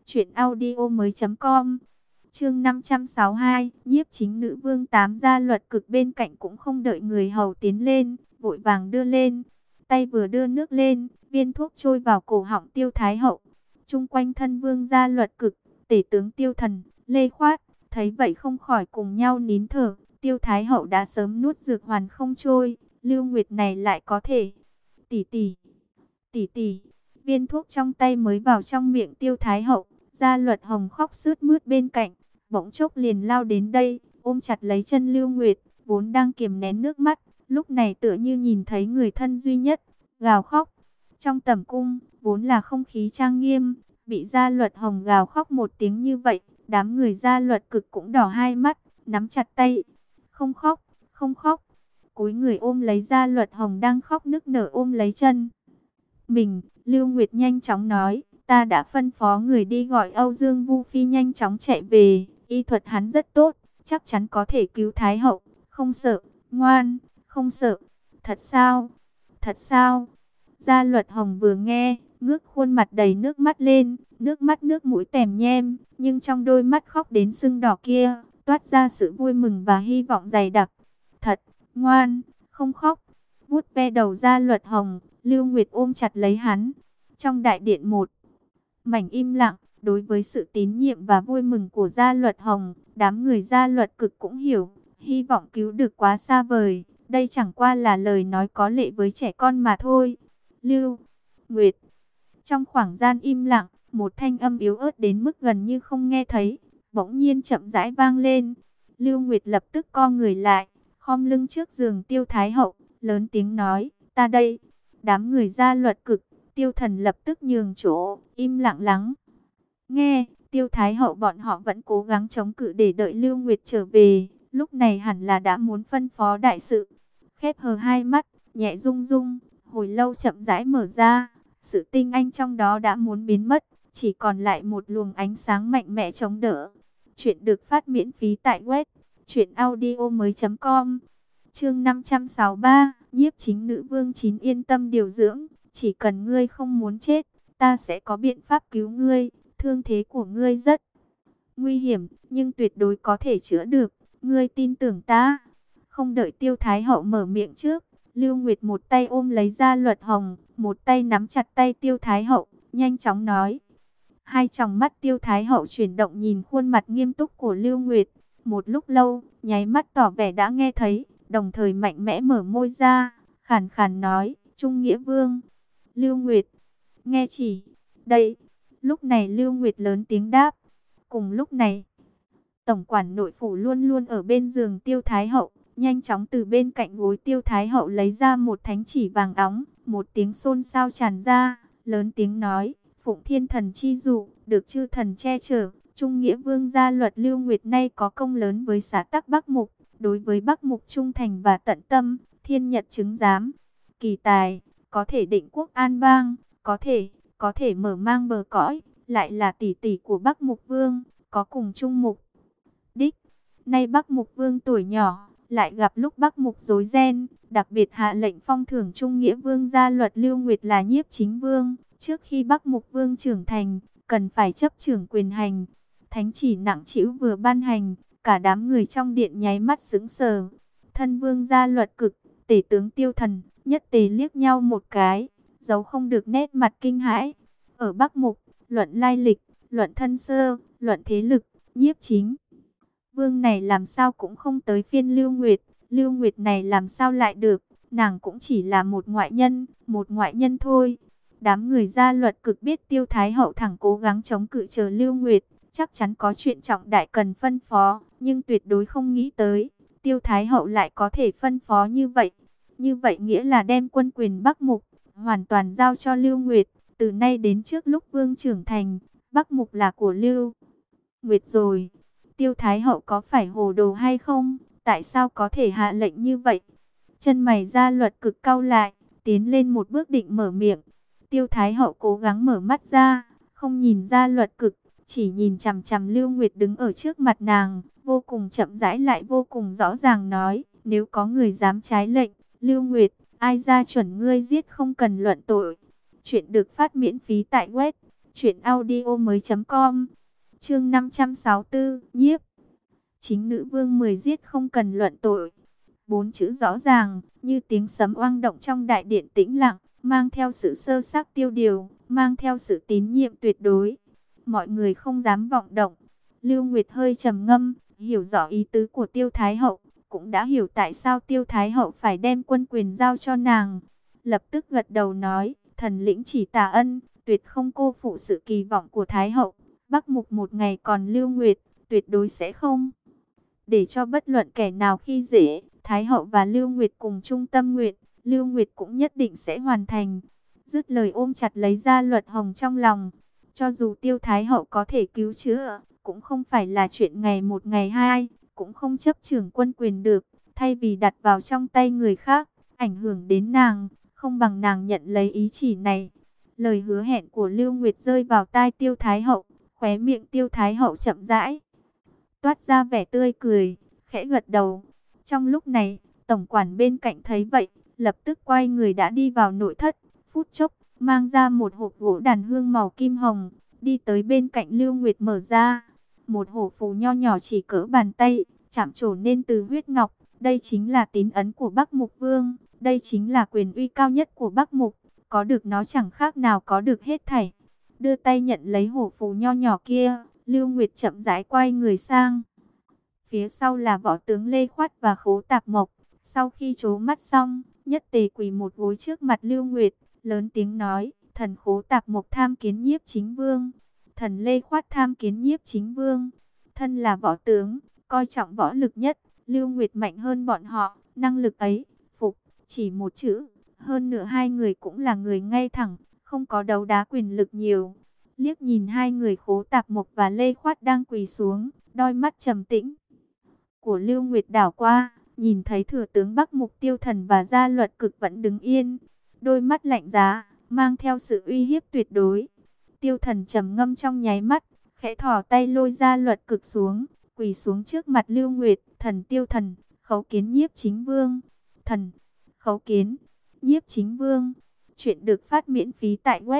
truyệnaudiomoi.com. Chương 562, Nhiếp Chính Nữ Vương 8. Gia Luật Cực bên cạnh cũng không đợi người hầu tiến lên, vội vàng đưa lên. Tay vừa đưa nước lên, viên thuốc trôi vào cổ họng Tiêu Thái Hậu. Chung quanh thân Vương Gia Luật Cực, tể tướng Tiêu Thần, Lê Khoát, thấy vậy không khỏi cùng nhau nín thở. Tiêu Thái Hậu đã sớm nuốt dược hoàn không trôi, Lưu Nguyệt này lại có thể. Tỷ tỷ, viên thuốc trong tay mới vào trong miệng Tiêu Thái Hậu, Gia Luật Hồng khóc sướt mướt bên cạnh, bỗng chốc liền lao đến đây, ôm chặt lấy chân Lưu Nguyệt, vốn đang kiềm nén nước mắt, lúc này tựa như nhìn thấy người thân duy nhất, gào khóc. Trong tẩm cung, vốn là không khí trang nghiêm, bị Gia Luật Hồng gào khóc một tiếng như vậy, đám người Gia Luật Cực cũng đỏ hai mắt, nắm chặt tay. Không khóc, không khóc. Cúi người ôm lấy Gia Luật Hồng đang khóc nức nở, ôm lấy chân mình. Lưu Nguyệt nhanh chóng nói, ta đã phân phó người đi gọi Âu Dương Vu Phi nhanh chóng chạy về, y thuật hắn rất tốt, chắc chắn có thể cứu Thái Hậu, không sợ, ngoan, không sợ. Thật sao? Thật sao? Gia Luật Hồng vừa nghe, ngước khuôn mặt đầy nước mắt lên, nước mắt nước mũi tèm nhem, nhưng trong đôi mắt khóc đến sưng đỏ kia, toát ra sự vui mừng và hy vọng dày đặc. Thật, ngoan, không khóc. Vuốt ve đầu Gia Luật Hồng, Lưu Nguyệt ôm chặt lấy hắn. Trong đại điện một mảnh im lặng, đối với sự tín nhiệm và vui mừng của Gia Luật Hồng, đám người Gia Luật Cực cũng hiểu, hy vọng cứu được quá xa vời, đây chẳng qua là lời nói có lệ với trẻ con mà thôi. Lưu Nguyệt. Trong khoảng gian im lặng, một thanh âm yếu ớt đến mức gần như không nghe thấy, bỗng nhiên chậm rãi vang lên. Lưu Nguyệt lập tức co người lại, khom lưng trước giường Tiêu Thái Hậu, lớn tiếng nói, ta đây. Đám người Gia Luật Cực, Tiêu Thần lập tức nhường chỗ, im lặng lắng nghe. Tiêu Thái Hậu bọn họ vẫn cố gắng chống cự để đợi Lưu Nguyệt trở về, lúc này hẳn là đã muốn phân phó đại sự. Khép hờ hai mắt, nhẹ rung rung, hồi lâu chậm rãi mở ra, sự tinh anh trong đó đã muốn biến mất, chỉ còn lại một luồng ánh sáng mạnh mẽ chống đỡ. Chuyện được phát miễn phí tại web truyệnaudiomoi.com. Chương 563, Nhiếp Chính Nữ Vương 9. Yên tâm điều dưỡng, chỉ cần ngươi không muốn chết, ta sẽ có biện pháp cứu ngươi. Thương thế của ngươi rất nguy hiểm, nhưng tuyệt đối có thể chữa được, ngươi tin tưởng ta. Không đợi Tiêu Thái Hậu mở miệng trước, Lưu Nguyệt một tay ôm lấy Gia Luật Hồng, một tay nắm chặt tay Tiêu Thái Hậu, nhanh chóng nói. Hai tròng mắt Tiêu Thái Hậu chuyển động nhìn khuôn mặt nghiêm túc của Lưu Nguyệt, một lúc lâu, nháy mắt tỏ vẻ đã nghe thấy, đồng thời mạnh mẽ mở môi ra, khàn khàn nói, Trung Nghĩa Vương. Lưu Nguyệt, nghe chỉ. Đây. Lúc này Lưu Nguyệt lớn tiếng đáp. Cùng lúc này, tổng quản nội phủ luôn luôn ở bên giường Tiêu Thái Hậu, nhanh chóng từ bên cạnh gối Tiêu Thái Hậu lấy ra một thánh chỉ vàng óng, một tiếng xôn xao tràn ra, lớn tiếng nói, Phụng Thiên Thần chi dụ, được chư thần che chở, Trung Nghĩa Vương gia luật Lưu Nguyệt nay có công lớn với xã tắc Bắc Mục, đối với Bắc Mục trung thành và tận tâm, thiên nhật chứng giám, kỳ tài, có thể định quốc an bang, có thể mở mang bờ cõi, lại là tỷ tỷ của Bắc Mục Vương, có cùng chung mục đích. Nay Bắc Mục Vương tuổi nhỏ, lại gặp lúc Bắc Mục rối ren, đặc biệt hạ lệnh phong thưởng Trung Nghĩa Vương gia luật Lưu Nguyệt là nhiếp chính vương. Trước khi Bắc Mục Vương trưởng thành, cần phải chấp trưởng quyền hành. Thánh chỉ nặng trĩu vừa ban hành, cả đám người trong điện nháy mắt sững sờ. Thân vương gia luật cực, tể tướng Tiêu Thần, nhất tề liếc nhau một cái, giấu không được nét mặt kinh hãi. Ở Bắc Mục, luận lai lịch, luận thân sơ, luận thế lực, nhiếp chính vương này làm sao cũng không tới phiên Lưu Nguyệt. Lưu Nguyệt này làm sao lại được, nàng cũng chỉ là một ngoại nhân thôi. Đám người gia luật cực biết Tiêu Thái Hậu thẳng cố gắng chống cự chờ Lưu Nguyệt, chắc chắn có chuyện trọng đại cần phân phó, nhưng tuyệt đối không nghĩ tới, Tiêu Thái Hậu lại có thể phân phó như vậy. Như vậy nghĩa là đem quân quyền Bắc Mục hoàn toàn giao cho Lưu Nguyệt, từ nay đến trước lúc Vương trưởng thành, Bắc Mục là của Lưu Nguyệt rồi. Tiêu Thái Hậu có phải hồ đồ hay không? Tại sao có thể hạ lệnh như vậy? Chân mày gia luật cực cau lại, tiến lên một bước định mở miệng. Tiêu Thái Hậu cố gắng mở mắt ra, không nhìn gia luật cực, chỉ nhìn chằm chằm Lưu Nguyệt đứng ở trước mặt nàng, vô cùng chậm rãi lại vô cùng rõ ràng nói, nếu có người dám trái lệnh, Lưu Nguyệt, ai ra chuẩn ngươi giết không cần luận tội. Chuyện được phát miễn phí tại web truyệnaudiomoi.com. Chương 564, nhiếp chính nữ vương 10 giết không cần luận tội. 4 chữ rõ ràng, như tiếng sấm oang động trong đại điện tĩnh lặng, mang theo sự sơ xác tiêu điều, mang theo sự tín nhiệm tuyệt đối. Mọi người không dám vọng động. Lưu Nguyệt hơi trầm ngâm, hiểu rõ ý tứ của Tiêu Thái Hậu, cũng đã hiểu tại sao Tiêu Thái Hậu phải đem quân quyền giao cho nàng. Lập tức gật đầu nói, thần lĩnh chỉ tạ ân, tuyệt không cô phụ sự kỳ vọng của Thái Hậu. Bắc Mục một ngày còn Lưu Nguyệt, tuyệt đối sẽ không để cho bất luận kẻ nào khi dễ. Thái Hậu và Lưu Nguyệt cùng chung tâm nguyện, Lưu Nguyệt cũng nhất định sẽ hoàn thành. Dứt lời ôm chặt lấy gia luật hồng trong lòng. Cho dù Tiêu Thái Hậu có thể cứu chữa, cũng không phải là chuyện ngày một ngày hai, cũng không chấp trưởng quân quyền được. Thay vì đặt vào trong tay người khác, ảnh hưởng đến nàng, không bằng nàng nhận lấy ý chỉ này. Lời hứa hẹn của Lưu Nguyệt rơi vào tai Tiêu Thái Hậu, khóe miệng Tiêu Thái Hậu chậm rãi toát ra vẻ tươi cười, khẽ gật đầu. Trong lúc này, tổng quản bên cạnh thấy vậy, lập tức quay người đã đi vào nội thất, phút chốc mang ra một hộp gỗ đàn hương màu kim hồng, đi tới bên cạnh Lưu Nguyệt mở ra. Một hổ phù nho nhỏ chỉ cỡ bàn tay, chạm trổ nên từ huyết ngọc, đây chính là tín ấn của Bắc Mục Vương, đây chính là quyền uy cao nhất của Bắc Mục, có được nó chẳng khác nào có được hết thảy. Đưa tay nhận lấy hổ phù nho nhỏ kia, Lưu Nguyệt chậm rãi quay người sang. Phía sau là võ tướng Lê Khoát và Khố Tạp Mộc. Sau khi trố mắt xong, nhất tề quỳ một gối trước mặt Lưu Nguyệt, lớn tiếng nói, thần Khố Tạp Mộc tham kiến nhiếp chính vương, thần Lê Khoát tham kiến nhiếp chính vương. Thân là võ tướng, coi trọng võ lực nhất, Lưu Nguyệt mạnh hơn bọn họ, năng lực ấy, phục, chỉ một chữ. Hơn nữa hai người cũng là người ngay thẳng, không có đấu đá quyền lực nhiều. Liếc nhìn hai người Khố Tạp Mộc và Lê Khoát đang quỳ xuống, đôi mắt trầm tĩnh của Lưu Nguyệt đảo qua, nhìn thấy thừa tướng Bắc Mục Tiêu Thần và gia luật cực vẫn đứng yên, đôi mắt lạnh giá, mang theo sự uy hiếp tuyệt đối. Tiêu Thần trầm ngâm trong nháy mắt, khẽ thò tay lôi gia luật cực xuống, quỳ xuống trước mặt Lưu Nguyệt. Thần Tiêu Thần, khấu kiến nhiếp chính vương. Thần, khấu kiến nhiếp chính vương. Chuyện được phát miễn phí tại web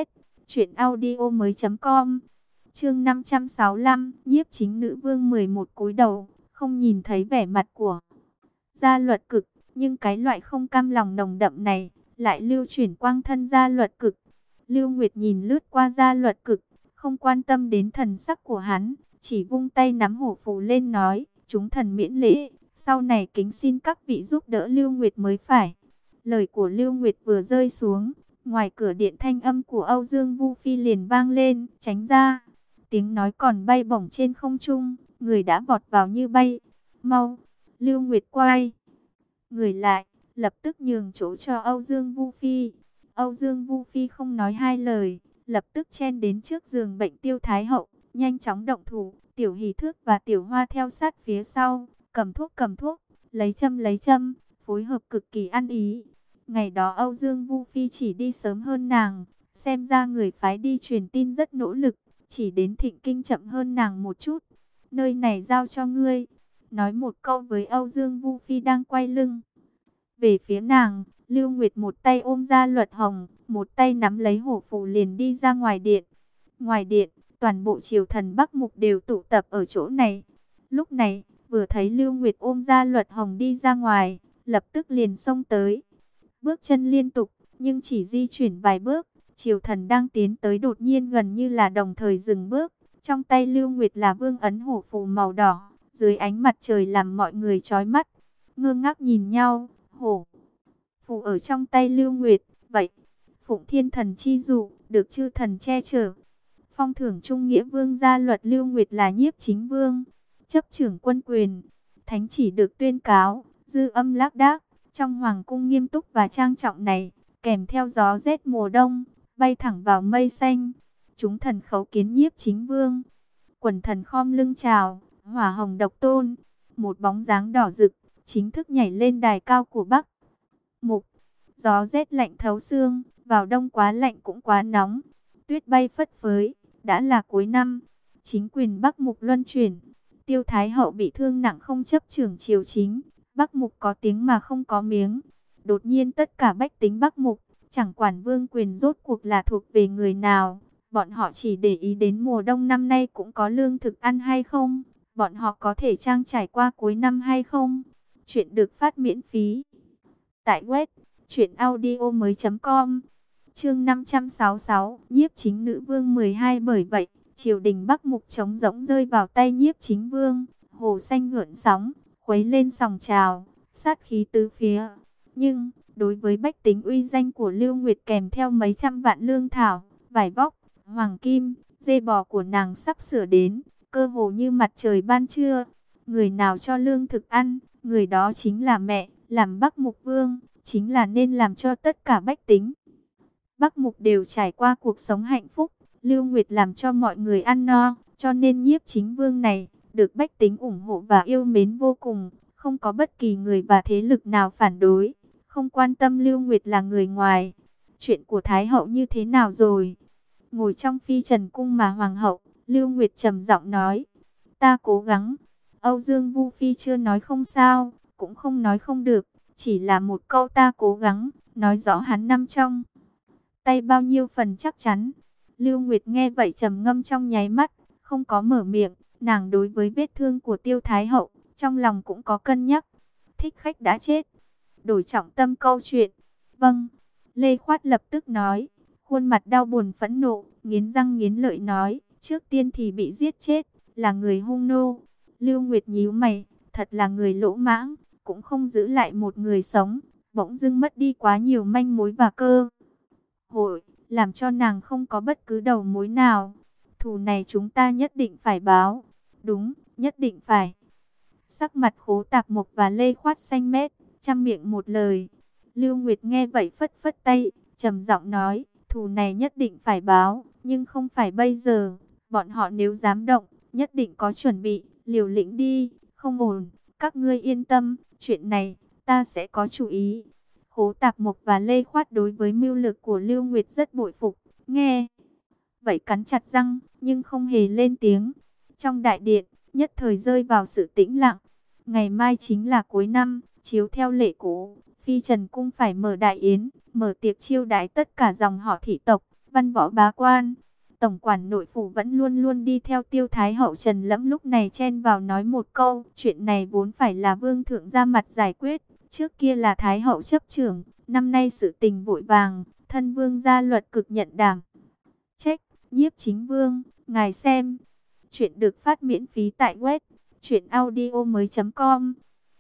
truyệnaudiomoi.com. Chương 565, nhiếp chính nữ vương 11 cúi đầu, không nhìn thấy vẻ mặt của gia luật cực, nhưng cái loại không cam lòng nồng đậm này lại lưu chuyển quang thân gia luật cực. Lưu Nguyệt nhìn lướt qua gia luật cực, không quan tâm đến thần sắc của hắn, chỉ vung tay nắm hổ phù lên nói, chúng thần miễn lễ, sau này kính xin các vị giúp đỡ Lưu Nguyệt mới phải. Lời của Lưu Nguyệt vừa rơi xuống, ngoài cửa điện thanh âm của Âu Dương Vu Phi liền vang lên, tránh ra. Tiếng nói còn bay bổng trên không trung, người đã vọt vào như bay. Mau, Lưu Nguyệt quay người lại, lập tức nhường chỗ cho Âu Dương Vu Phi. Âu Dương Vu Phi không nói hai lời, lập tức chen đến trước giường bệnh Tiêu Thái Hậu, nhanh chóng động thủ. Tiểu Hỷ Thước và Tiểu Hoa theo sát phía sau, cầm thuốc, lấy châm, phối hợp cực kỳ ăn ý. Ngày đó Âu Dương Vu Phi chỉ đi sớm hơn nàng, xem ra người phái đi truyền tin rất nỗ lực, chỉ đến Thịnh Kinh chậm hơn nàng một chút. Nơi này giao cho ngươi. Nói một câu với Âu Dương Vu Phi đang quay lưng về phía nàng, Lưu Nguyệt một tay ôm ra Luật Hồng, một tay nắm lấy hổ phù liền đi ra ngoài điện. Ngoài điện, toàn bộ triều thần Bắc Mục đều tụ tập ở chỗ này. Lúc này, vừa thấy Lưu Nguyệt ôm ra Luật Hồng đi ra ngoài, lập tức liền xông tới. Bước chân liên tục, nhưng chỉ di chuyển vài bước, triều thần đang tiến tới đột nhiên gần như là đồng thời dừng bước. Trong tay Lưu Nguyệt là vương ấn hổ phù màu đỏ, dưới ánh mặt trời làm mọi người chói mắt, ngơ ngác nhìn nhau. Hổ phù ở trong tay Lưu Nguyệt, vậy Phụng Thiên Thần chi dụ, được chư thần che chở. Phong thưởng trung nghĩa vương gia luật Lưu Nguyệt là nhiếp chính vương, chấp trưởng quân quyền. Thánh chỉ được tuyên cáo, dư âm lác đác, trong hoàng cung nghiêm túc và trang trọng này, kèm theo gió rét mùa đông, bay thẳng vào mây xanh. Chúng thần khấu kiến nhiếp chính vương, quần thần khom lưng chào. Hỏa hồng độc tôn, một bóng dáng đỏ rực, chính thức nhảy lên đài cao của Bắc Mục. Gió rét lạnh thấu xương, vào đông quá lạnh cũng quá nóng, tuyết bay phất phới. Đã là cuối năm, chính quyền Bắc Mục luân chuyển. Tiêu Thái Hậu bị thương nặng không chấp trưởng triều chính, Bắc Mục có tiếng mà không có miếng. Đột nhiên tất cả bách tính Bắc Mục, chẳng quản vương quyền rốt cuộc là thuộc về người nào, bọn họ chỉ để ý đến mùa đông năm nay cũng có lương thực ăn hay không, bọn họ có thể trang trải qua cuối năm hay không. Chuyện được phát miễn phí tại web truyệnaudiomoi.com. Chương 566, nhiếp chính nữ vương 12. Bởi vậy, triều đình Bắc Mục trống rỗng rơi vào tay nhiếp chính vương. Hồ xanh gợn sóng, khuấy lên sóng trào, sát khí tứ phía. Nhưng, đối với bách tính uy danh của Lưu Nguyệt kèm theo mấy trăm vạn lương thảo, vải vóc, hoàng kim, dê bò của nàng sắp sửa đến, cơ hồ như mặt trời ban trưa. Người nào cho lương thực ăn, người đó chính là mẹ, làm Bắc Mục vương, chính là nên làm cho tất cả bách tính Bắc Mục đều trải qua cuộc sống hạnh phúc. Lưu Nguyệt làm cho mọi người ăn no, cho nên nhiếp chính vương này được bách tính ủng hộ và yêu mến vô cùng, không có bất kỳ người và thế lực nào phản đối, không quan tâm Lưu Nguyệt là người ngoài. Chuyện của Thái hậu như thế nào rồi? Ngồi trong phi trần cung mà hoàng hậu, Lưu Nguyệt trầm giọng nói, ta cố gắng. Âu Dương Vu Phi chưa nói không sao, cũng không nói không được, chỉ là một câu ta cố gắng, nói rõ hắn nằm trong tay bao nhiêu phần chắc chắn. Lưu Nguyệt nghe vậy trầm ngâm trong nháy mắt, không có mở miệng. Nàng đối với vết thương của Tiêu Thái hậu, trong lòng cũng có cân nhắc. Thích khách đã chết, đổi trọng tâm câu chuyện. Vâng, Lê Khoát lập tức nói, khuôn mặt đau buồn phẫn nộ, nghiến răng nghiến lợi nói, trước tiên thì bị giết chết, là người hung nô. Lưu Nguyệt nhíu mày, thật là người lỗ mãng, cũng không giữ lại một người sống, bỗng dưng mất đi quá nhiều manh mối và cơ hội, làm cho nàng không có bất cứ đầu mối nào. Thù này chúng ta nhất định phải báo. Đúng, nhất định phải. Sắc mặt Khố Tạp Mộc và Lê Khoát xanh mét, trăm miệng một lời. Lưu Nguyệt nghe vậy phất phất tay, trầm giọng nói, thù này nhất định phải báo, nhưng không phải bây giờ. Bọn họ nếu dám động, nhất định có chuẩn bị, liều lĩnh đi, không ổn. Các ngươi yên tâm, chuyện này, ta sẽ có chủ ý. Khố Tạp Mộc và Lê Khoát đối với mưu lược của Lưu Nguyệt rất bội phục, nghe vậy cắn chặt răng, nhưng không hề lên tiếng. Trong đại điện, nhất thời rơi vào sự tĩnh lặng. Ngày mai chính là cuối năm, chiếu theo lệ cũ, Phi Trần Cung phải mở đại yến, mở tiệc chiêu đãi tất cả dòng họ thị tộc, văn võ bá quan. Tổng quản nội phủ vẫn luôn luôn đi theo Tiêu Thái hậu Trần Lẫm lúc này chen vào nói một câu, chuyện này vốn phải là vương thượng ra mặt giải quyết, trước kia là Thái hậu chấp trưởng, năm nay sự tình vội vàng, thân vương gia luật cực nhận đảm trách. Nhiếp chính vương, ngài xem. Chuyện được phát miễn phí tại web truyệnaudiomoi.com.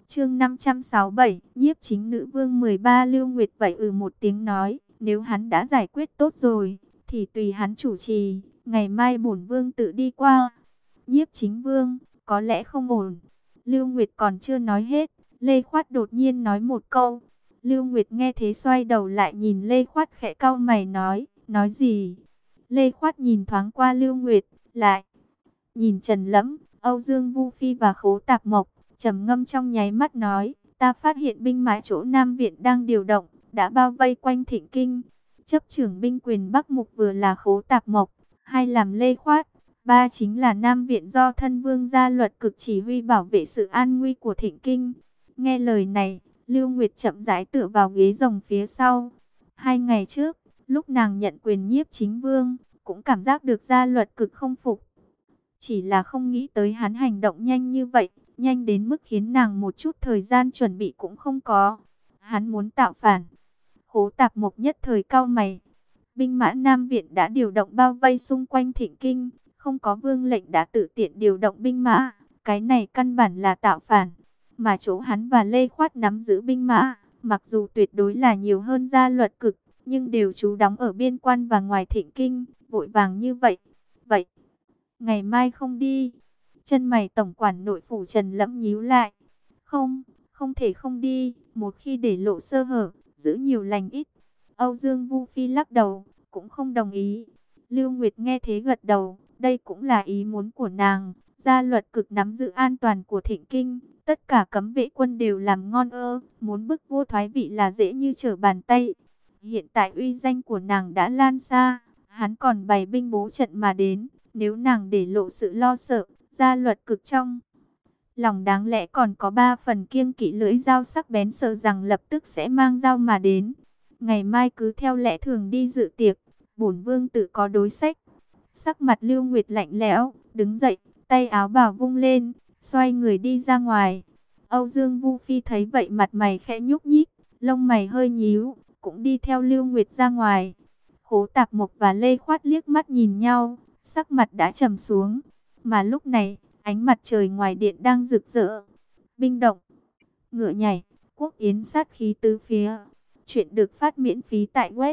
Chương 567, Nhiếp Chính Nữ Vương 13. Lưu Nguyệt vậy một tiếng nói, nếu hắn đã giải quyết tốt rồi, thì tùy hắn chủ trì, ngày mai bổn vương tự đi qua. Nhiếp Chính Vương, có lẽ không ổn. Lưu Nguyệt còn chưa nói hết, Lê Khoát đột nhiên nói một câu. Lưu Nguyệt nghe thế xoay đầu lại nhìn Lê Khoát khẽ cau mày nói gì? Lê Khoát nhìn thoáng qua Lưu Nguyệt, lại nhìn Trần Lẫm, Âu Dương Vu Phi và Khố Tạp Mộc, trầm ngâm trong nháy mắt nói, ta phát hiện binh mã chỗ Nam Viện đang điều động, đã bao vây quanh Thịnh Kinh. Chấp trưởng binh quyền Bắc Mục vừa là Khố Tạp Mộc, hai làm Lê Khoát, ba chính là Nam Viện do thân vương gia Luật Cực chỉ huy bảo vệ sự an nguy của Thịnh Kinh. Nghe lời này, Lưu Nguyệt chậm rãi tựa vào ghế rồng phía sau. 2 ngày trước, lúc nàng nhận quyền Nhiếp Chính Vương, cũng cảm giác được gia Luật Cực không phục. Chỉ là không nghĩ tới hắn hành động nhanh như vậy, nhanh đến mức khiến nàng một chút thời gian chuẩn bị cũng không có. Hắn muốn tạo phản. Khố Tạp Mộc nhất thời cau mày. Binh mã Nam Viện đã điều động bao vây xung quanh Thịnh Kinh, không có vương lệnh đã tự tiện điều động binh mã, cái này căn bản là tạo phản. Mà chỗ hắn và Lê Khoát nắm giữ binh mã, mặc dù tuyệt đối là nhiều hơn gia Luật Cực, nhưng đều trú đóng ở biên quan và ngoài Thịnh Kinh, vội vàng như vậy. Vậy, ngày mai không đi? Chân mày tổng quản nội phủ Trần Lẫm nhíu lại. Không, không thể không đi, một khi để lộ sơ hở, giữ nhiều lành ít. Âu Dương Vu Phi lắc đầu, cũng không đồng ý. Lưu Nguyệt nghe thế gật đầu, đây cũng là ý muốn của nàng. Gia Luật Cực nắm giữ an toàn của Thịnh Kinh, tất cả cấm vệ quân đều làm ngon muốn bức vua thoái vị là dễ như trở bàn tay. Hiện tại uy danh của nàng đã lan xa, hắn còn bày binh bố trận mà đến, nếu nàng để lộ sự lo sợ, Gia Luật Cực trong lòng đáng lẽ còn có 3 phần kiêng kỵ lưỡi dao sắc bén, sợ rằng lập tức sẽ mang dao mà đến. Ngày mai cứ theo lẽ thường đi dự tiệc, bổn vương tự có đối sách. Sắc mặt Lưu Nguyệt lạnh lẽo, đứng dậy, tay áo bào vung lên, xoay người đi ra ngoài. Âu Dương Vu Phi thấy vậy mặt mày khẽ nhúc nhích, lông mày hơi nhíu, cũng đi theo Lưu Nguyệt ra ngoài. Khố Tạp Mộc và Lê Khoát liếc mắt nhìn nhau, sắc mặt đã trầm xuống. Mà lúc này, ánh mặt trời ngoài điện đang rực rỡ. Binh động, ngựa nhảy, quốc yến sát khí tứ phía. Chuyện được phát miễn phí tại web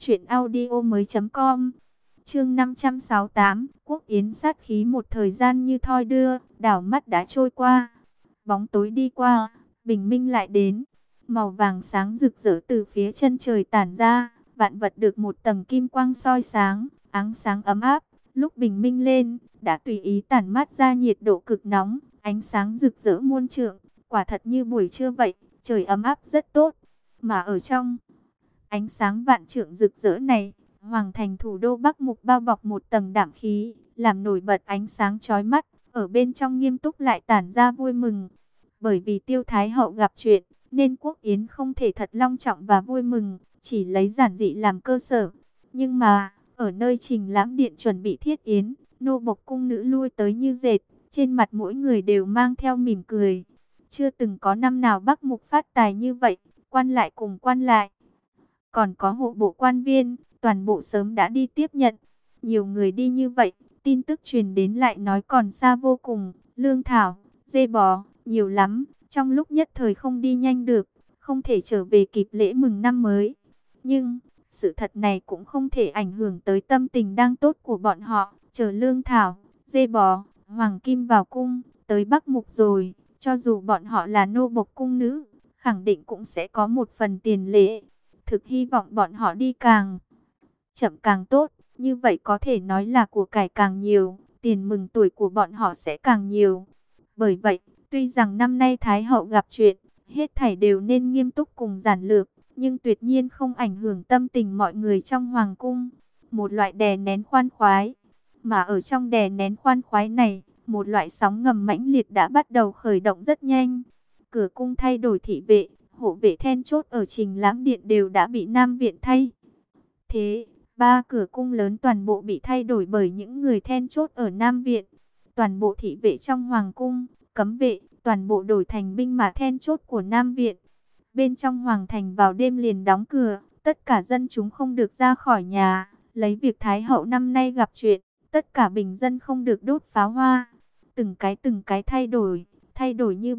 truyệnaudiomoi.com. Chương 568, quốc yến sát khí. Một thời gian như thoi đưa, đảo mắt đã trôi qua. Bóng tối đi qua, bình minh lại đến. Màu vàng sáng rực rỡ từ phía chân trời tản ra, vạn vật được một tầng kim quang soi sáng, ánh sáng ấm áp. Lúc bình minh lên, đã tùy ý tản mát ra nhiệt độ cực nóng, ánh sáng rực rỡ muôn trượng, quả thật như buổi trưa vậy, trời ấm áp rất tốt. Mà ở trong ánh sáng vạn trượng rực rỡ này, hoàng thành thủ đô Bắc Mục bao bọc một tầng đảm khí, làm nổi bật ánh sáng chói mắt, ở bên trong nghiêm túc lại tản ra vui mừng. Bởi vì Tiêu Thái hậu gặp chuyện, nên quốc yến không thể thật long trọng và vui mừng, chỉ lấy giản dị làm cơ sở. Nhưng mà, ở nơi Trình Lãm Điện chuẩn bị thiết yến, nô bộc cung nữ lui tới như dệt, trên mặt mỗi người đều mang theo mỉm cười. Chưa từng có năm nào Bắc Mục phát tài như vậy, quan lại cùng quan lại. Còn có hộ bộ quan viên, toàn bộ sớm đã đi tiếp nhận. Nhiều người đi như vậy, tin tức truyền đến lại nói còn xa vô cùng, lương thảo, dê bò, nhiều lắm, trong lúc nhất thời không đi nhanh được, không thể trở về kịp lễ mừng năm mới. Nhưng, sự thật này cũng không thể ảnh hưởng tới tâm tình đang tốt của bọn họ, chờ lương thảo, dê bò, hoàng kim vào cung, tới Bắc Mục rồi, cho dù bọn họ là nô bộc cung nữ, khẳng định cũng sẽ có một phần tiền lệ. Thực hy vọng bọn họ đi càng chậm càng tốt, như vậy có thể nói là của cải càng nhiều, tiền mừng tuổi của bọn họ sẽ càng nhiều. Bởi vậy, tuy rằng năm nay Thái hậu gặp chuyện, hết thảy đều nên nghiêm túc cùng giản lược, nhưng tuyệt nhiên không ảnh hưởng tâm tình mọi người trong hoàng cung. Một loại đè nén khoan khoái, mà ở trong đè nén khoan khoái này, một loại sóng ngầm mãnh liệt đã bắt đầu khởi động rất nhanh. Cửa cung thay đổi thị vệ, hộ vệ then chốt ở Trình Lãm Điện đều đã bị Nam Viện thay thế. 3 cửa cung lớn toàn bộ bị thay đổi bởi những người then chốt ở Nam Viện. Toàn bộ thị vệ trong hoàng cung, cấm vệ, toàn bộ đổi thành binh mã then chốt của Nam Viện. Bên trong hoàng thành vào đêm liền đóng cửa, tất cả dân chúng không được ra khỏi nhà. Lấy việc Thái hậu năm nay gặp chuyện, tất cả bình dân không được đốt pháo hoa. Từng cái thay đổi như bay,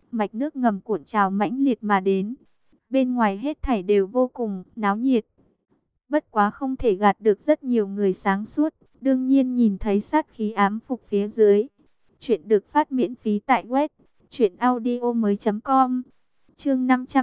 mạch nước ngầm cuộn trào mãnh liệt mà đến. Bên ngoài hết thảy đều vô cùng náo nhiệt. Bất quá không thể gạt được rất nhiều người sáng suốt, đương nhiên nhìn thấy sát khí ám phục phía dưới. Chuyện được phát miễn phí tại web truyệnaudiomoi.com. Chương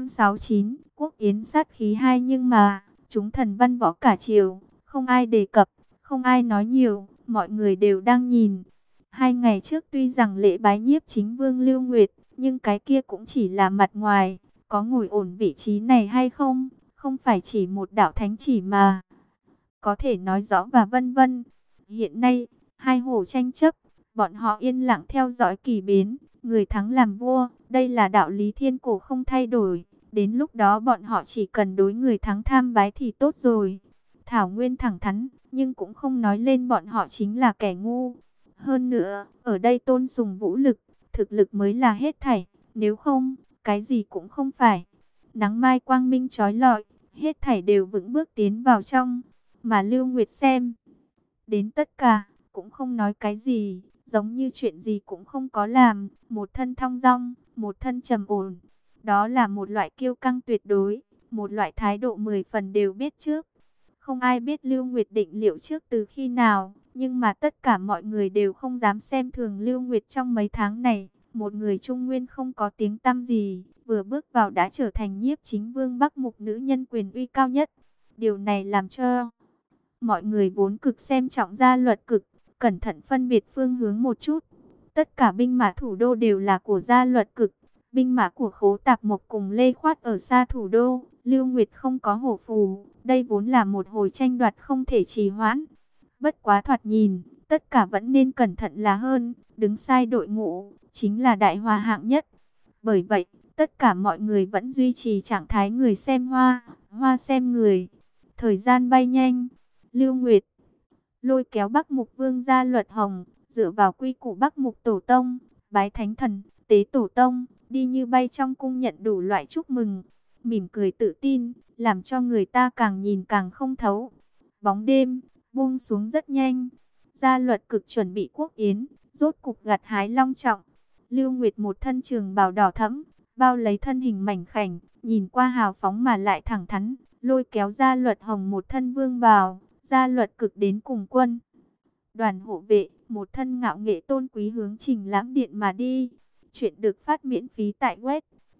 569, Quốc Yến sát khí 2, nhưng mà chúng thần văn võ cả triều, không ai đề cập, không ai nói nhiều, mọi người đều đang nhìn. 2 ngày trước tuy rằng lễ bái nhiếp chính vương Lưu Nguyệt, nhưng cái kia cũng chỉ là mặt ngoài, có ngồi ổn vị trí này hay không, không phải chỉ một đạo thánh chỉ mà có thể nói rõ và vân vân. Hiện nay, hai hồ tranh chấp, bọn họ yên lặng theo dõi kỳ biến, người thắng làm vua, đây là đạo lý thiên cổ không thay đổi. Đến lúc đó bọn họ chỉ cần đối người thắng tham bái thì tốt rồi. Thảo Nguyên thẳng thắn, nhưng cũng không nói lên bọn họ chính là kẻ ngu. Hơn nữa, ở đây tôn sùng vũ lực, thực lực mới là hết thảy, nếu không, cái gì cũng không phải. Nắng mai quang minh chói lọi, hết thảy đều vững bước tiến vào trong, mà Lưu Nguyệt xem đến tất cả, cũng không nói cái gì, giống như chuyện gì cũng không có làm, một thân thong dong, một thân trầm ổn. Đó là một loại kiêu căng tuyệt đối, một loại thái độ 10 phần đều biết trước. Không ai biết Lưu Nguyệt định liệu trước từ khi nào, nhưng mà tất cả mọi người đều không dám xem thường Lưu Nguyệt trong mấy tháng này. Một người Trung Nguyên không có tiếng tăm gì, vừa bước vào đã trở thành nhiếp chính vương Bắc Mục nữ nhân quyền uy cao nhất. Điều này làm cho mọi người vốn cực xem trọng gia luật cực, cẩn thận phân biệt phương hướng một chút. Tất cả binh mã thủ đô đều là của gia luật cực. Binh mã của Khố Tạp Mộc cùng Lê Khoát ở xa thủ đô, Lưu Nguyệt không có hổ phù. Đây vốn là một hồi tranh đoạt không thể trì hoãn. Bất quá thoạt nhìn, tất cả vẫn nên cẩn thận là hơn, đứng sai đội ngũ, chính là đại hòa hạng nhất. Bởi vậy, tất cả mọi người vẫn duy trì trạng thái người xem hoa, hoa xem người. Thời gian bay nhanh, Lưu Nguyệt lôi kéo Bắc Mục Vương gia Luật Hồng, dựa vào quy củ Bắc Mục Tổ Tông, bái thánh thần, tế Tổ Tông, đi như bay trong cung nhận đủ loại chúc mừng, mỉm cười tự tin, làm cho người ta càng nhìn càng không thấu. Bóng đêm buông xuống rất nhanh, gia luật cực chuẩn bị quốc yến, rốt cục gặt hái long trọng. Lưu Nguyệt một thân trường bào đỏ thẫm, bao lấy thân hình mảnh khảnh, nhìn qua hào phóng mà lại thẳng thắn, lôi kéo gia luật hồng một thân vương bào, gia luật cực đến cùng quân đoàn hộ vệ, một thân ngạo nghệ tôn quý hướng Trình Lãm Điện mà đi. Chuyện được phát miễn phí tại web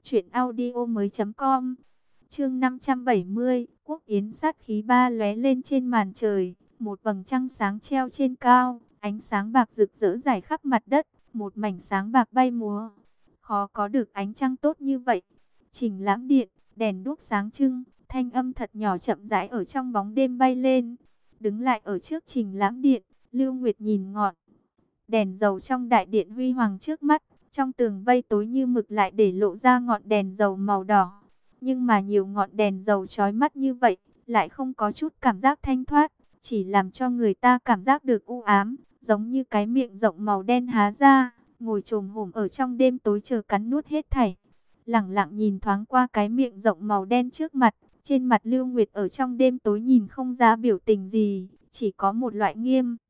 truyệnaudiomoi.com. Chương 570, Quốc Yến sát khí ba lóe lên trên màn trời, một vầng trăng sáng treo trên cao, ánh sáng bạc rực rỡ rải khắp mặt đất, một mảnh sáng bạc bay múa. Khó có được ánh trăng tốt như vậy. Trình Lãm Điện, đèn đuốc sáng trưng, thanh âm thật nhỏ chậm rãi ở trong bóng đêm bay lên. Đứng lại ở trước Trình Lãm Điện, Lưu Nguyệt nhìn ngọn đèn dầu trong đại điện huy hoàng trước mắt, trong tường vây tối như mực lại để lộ ra ngọn đèn dầu màu đỏ. Nhưng mà nhiều ngọn đèn dầu chói mắt như vậy, lại không có chút cảm giác thanh thoát, chỉ làm cho người ta cảm giác được u ám, giống như cái miệng rộng màu đen há ra, ngồi chồm hổm ở trong đêm tối chờ cắn nuốt hết thảy. Lẳng lặng nhìn thoáng qua cái miệng rộng màu đen trước mặt, trên mặt Lưu Nguyệt ở trong đêm tối nhìn không ra biểu tình gì, chỉ có một loại nghiêm